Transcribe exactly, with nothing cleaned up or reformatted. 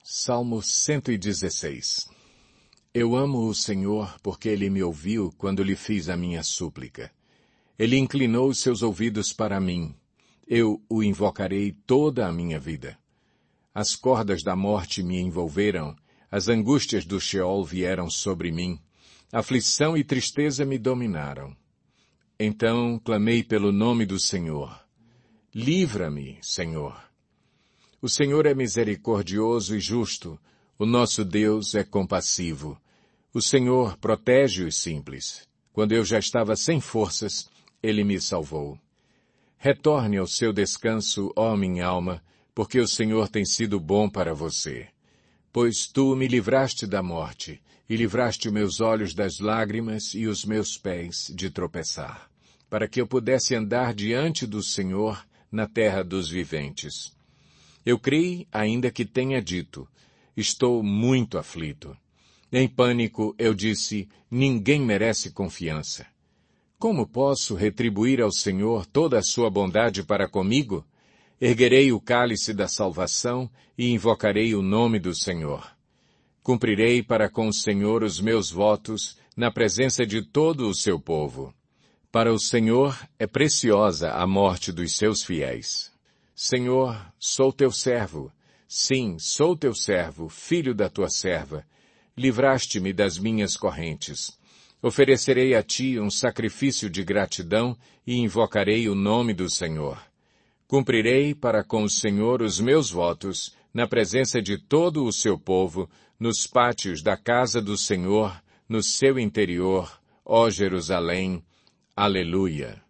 Salmo cento e dezesseis. Eu amo o Senhor porque Ele me ouviu quando lhe fiz a minha súplica. Ele inclinou os seus ouvidos para mim. Eu o invocarei toda a minha vida. As cordas da morte me envolveram, as angústias do Sheol vieram sobre mim, aflição e tristeza me dominaram. Então clamei pelo nome do Senhor. Livra-me, Senhor. O Senhor é misericordioso e justo, o nosso Deus é compassivo. O Senhor protege os simples. Quando eu já estava sem forças, Ele me salvou. Retorne ao seu descanso, ó minha alma, porque o Senhor tem sido bom para você. Pois tu me livraste da morte, e livraste os meus olhos das lágrimas e os meus pés de tropeçar, para que eu pudesse andar diante do Senhor na terra dos viventes. Eu creio, ainda que tenha dito, estou muito aflito. Em pânico eu disse, ninguém merece confiança. Como posso retribuir ao Senhor toda a sua bondade para comigo? Erguerei o cálice da salvação e invocarei o nome do Senhor. Cumprirei para com o Senhor os meus votos na presença de todo o seu povo. Para o Senhor é preciosa a morte dos seus fiéis. Senhor, sou teu servo. Sim, sou teu servo, filho da tua serva. Livraste-me das minhas correntes. Oferecerei a ti um sacrifício de gratidão e invocarei o nome do Senhor. Cumprirei para com o Senhor os meus votos, na presença de todo o seu povo, nos pátios da casa do Senhor, no seu interior, ó Jerusalém. Aleluia.